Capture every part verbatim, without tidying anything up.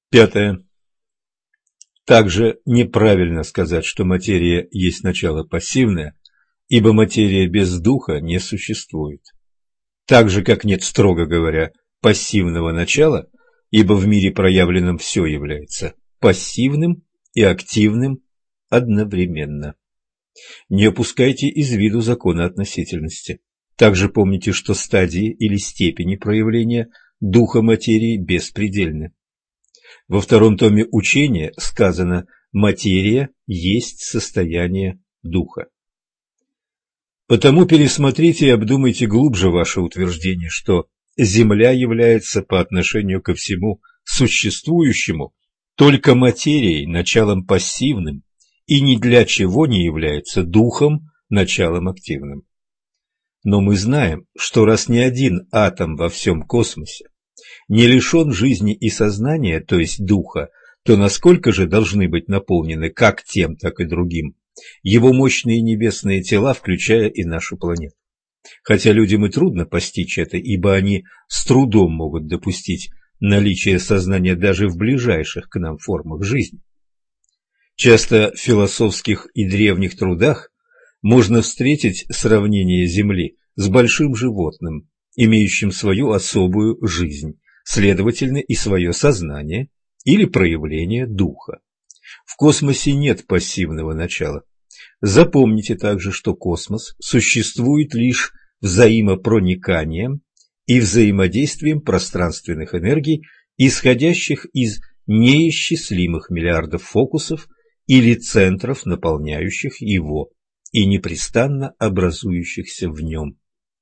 Пятое. Также неправильно сказать, что материя есть начало пассивное, ибо материя без духа не существует. Так же, как нет, строго говоря, пассивного начала, ибо в мире проявленном все является пассивным и активным одновременно. Не опускайте из виду закона относительности. Также помните, что стадии или степени проявления духа материи беспредельны. Во втором томе учения сказано «материя есть состояние духа». Потому пересмотрите и обдумайте глубже ваше утверждение, что Земля является по отношению ко всему существующему только материей, началом пассивным, и ни для чего не является духом, началом активным. Но мы знаем, что раз ни один атом во всем космосе не лишен жизни и сознания, то есть духа, то насколько же должны быть наполнены как тем, так и другим его мощные небесные тела, включая и нашу планету. Хотя людям и трудно постичь это, ибо они с трудом могут допустить наличие сознания даже в ближайших к нам формах жизни. Часто в философских и древних трудах можно встретить сравнение Земли с большим животным, имеющим свою особую жизнь, следовательно, и свое сознание или проявление духа. В космосе нет пассивного начала. Запомните также, что космос существует лишь взаимопрониканием и взаимодействием пространственных энергий, исходящих из неисчислимых миллиардов фокусов или центров, наполняющих его и непрестанно образующихся в нем.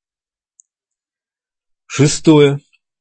Шестое.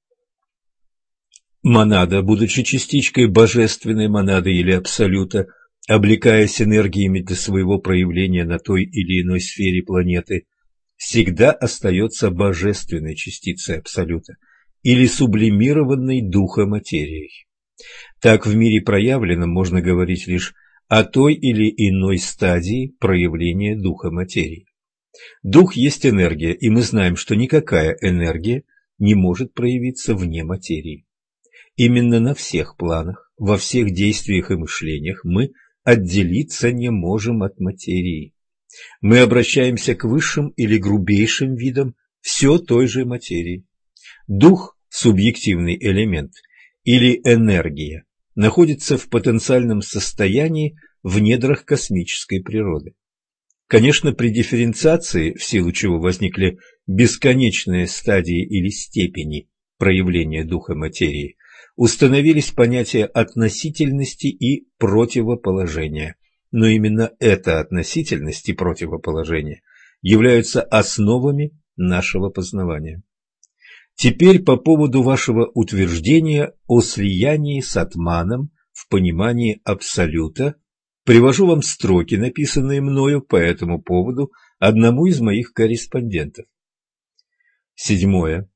Монада, будучи частичкой божественной монады или абсолюта, облекаясь энергиями для своего проявления на той или иной сфере планеты, всегда остается божественной частицей абсолюта или сублимированной духа материей. Так в мире проявленном можно говорить лишь о той или иной стадии проявления духа материи. Дух есть энергия, и мы знаем, что никакая энергия не может проявиться вне материи. Именно на всех планах, во всех действиях и мышлениях мы отделиться не можем от материи. Мы обращаемся к высшим или грубейшим видам все той же материи. Дух, субъективный элемент, или энергия, находится в потенциальном состоянии в недрах космической природы. Конечно, при дифференциации, в силу чего возникли бесконечные стадии или степени проявления духа материи, установились понятия относительности и противоположения. Но именно эта относительность и противоположение являются основами нашего познавания. Теперь по поводу вашего утверждения о слиянии с атманом в понимании абсолюта привожу вам строки, написанные мною по этому поводу одному из моих корреспондентов. Седьмое.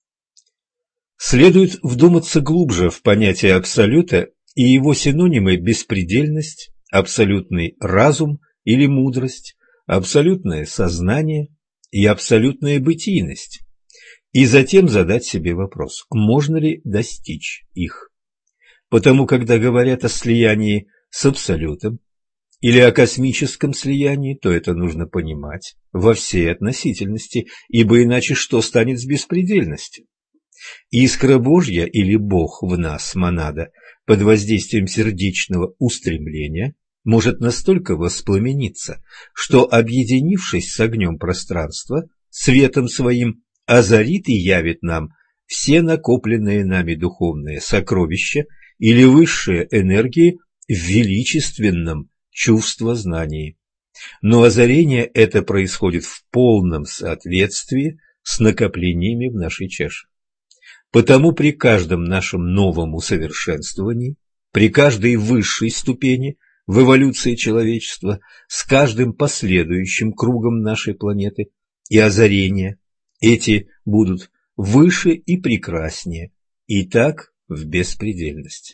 Следует вдуматься глубже в понятие абсолюта и его синонимы беспредельность, абсолютный разум или мудрость, абсолютное сознание и абсолютная бытийность, и затем задать себе вопрос, можно ли достичь их. Потому, когда говорят о слиянии с абсолютом или о космическом слиянии, то это нужно понимать во всей относительности, ибо иначе что станет с беспредельностью? Искра Божья или Бог в нас, монада, под воздействием сердечного устремления может настолько воспламениться, что, объединившись с огнем пространства, светом своим озарит и явит нам все накопленные нами духовные сокровища или высшие энергии в величественном чувствознании. Но озарение это происходит в полном соответствии с накоплениями в нашей чаше. Потому при каждом нашем новом усовершенствовании, при каждой высшей ступени в эволюции человечества, с каждым последующим кругом нашей планеты и озарения, эти будут выше и прекраснее, и так в беспредельность.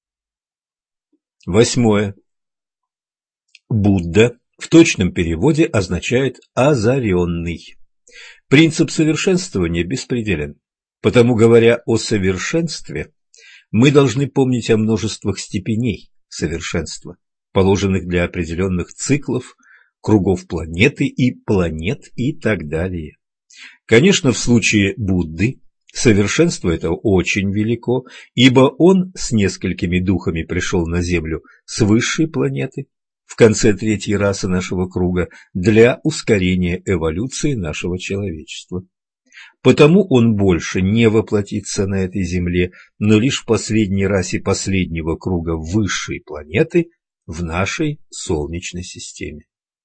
Восьмое. Будда в точном переводе означает «озаренный». Принцип совершенствования беспределен. Потому, говоря о совершенстве, Мы должны помнить о множествах степеней совершенства, положенных для определенных циклов, кругов планеты и планет и так далее. Конечно, в случае Будды совершенство это очень велико, ибо он с несколькими духами пришел на Землю с высшей планеты в конце третьей расы нашего круга для ускорения эволюции нашего человечества. Потому он больше не воплотится на этой Земле, но лишь в последней расе последнего круга высшей планеты в нашей Солнечной системе.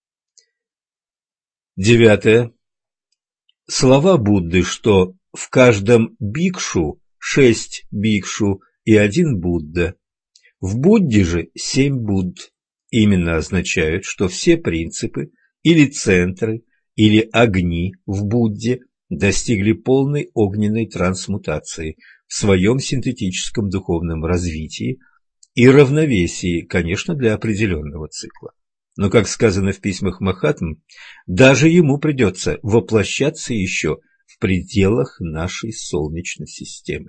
Девятое. Слова Будды, что в каждом бикшу шесть бикшу и один Будда, в Будде же семь Будд, именно означают, что все принципы или центры или огни в Будде достигли полной огненной трансмутации в своем синтетическом духовном развитии и равновесии, конечно, для определенного цикла. Но, как сказано в письмах Махатм, даже ему придется воплощаться еще в пределах нашей Солнечной системы.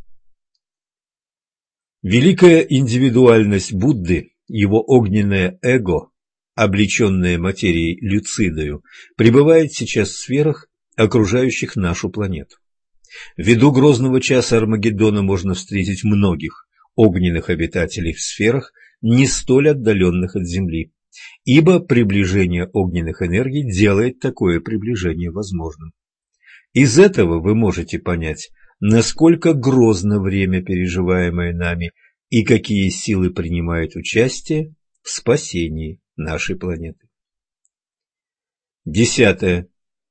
Великая индивидуальность Будды, его огненное эго, облеченное материей люцидою, пребывает сейчас в сферах, окружающих нашу планету. Ввиду грозного часа Армагеддона можно встретить многих огненных обитателей в сферах, не столь отдаленных от Земли, ибо приближение огненных энергий делает такое приближение возможным. Из этого вы можете понять, насколько грозно время, переживаемое нами, и какие силы принимают участие в спасении нашей планеты. Десятое.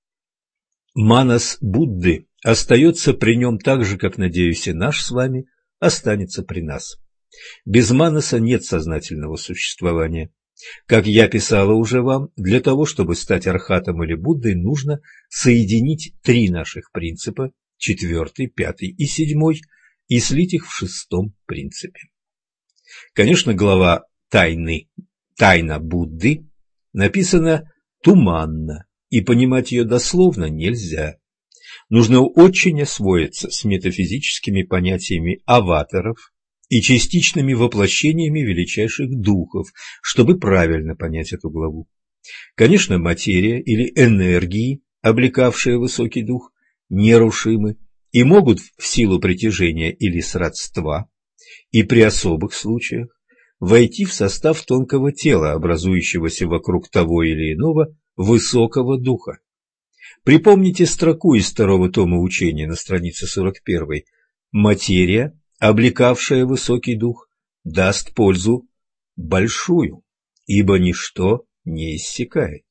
Манас Будды остается при нем так же, как, надеюсь, и наш с вами останется при нас. Без манаса нет сознательного существования. Как я писала уже вам, для того, чтобы стать архатом или Буддой, нужно соединить три наших принципа, четвертый, пятый и седьмой, и слить их в шестом принципе. Конечно, глава «Тайны», «Тайна Будды» написана туманно, и понимать ее дословно нельзя. Нужно очень освоиться с метафизическими понятиями аватаров и частичными воплощениями величайших духов, чтобы правильно понять эту главу. Конечно, материя или энергии, облекавшие высокий дух, нерушимы и могут в силу притяжения или сродства, и при особых случаях, войти в состав тонкого тела, образующегося вокруг того или иного высокого духа. Припомните строку из второго тома учения на странице сорок первой. Материя, облекавшая высокий дух, даст пользу большую, ибо ничто не иссякает.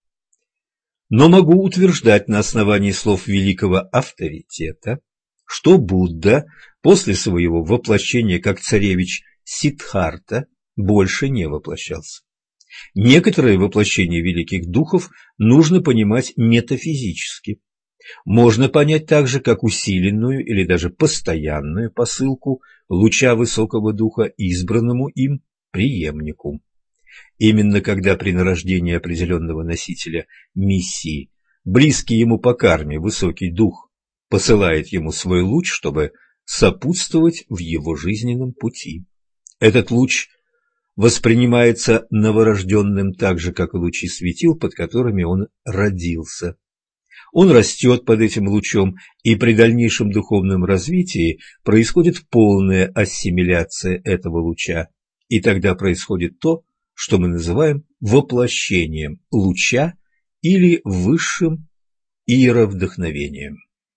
Но могу утверждать на основании слов великого авторитета, что Будда после своего воплощения как царевич Сиддхарта больше не воплощался. Некоторые воплощения великих духов нужно понимать метафизически. Можно понять также как усиленную или даже постоянную посылку луча высокого духа избранному им преемнику. Именно когда при нарождении определенного носителя миссии, близкий ему по карме высокий дух посылает ему свой луч, чтобы сопутствовать в его жизненном пути. Этот луч воспринимается новорожденным так же, как и лучи светил, под которыми он родился. Он растет под этим лучом, и при дальнейшем духовном развитии происходит полная ассимиляция этого луча, и тогда происходит то, что мы называем воплощением луча или высшим иеровдохновением.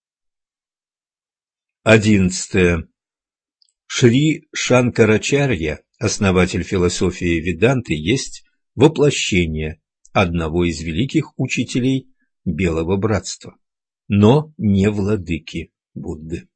Одиннадцатое. Шри Шанкарачарья, основатель философии Веданты, есть воплощение одного из великих учителей Белого Братства, но не владыки Будды.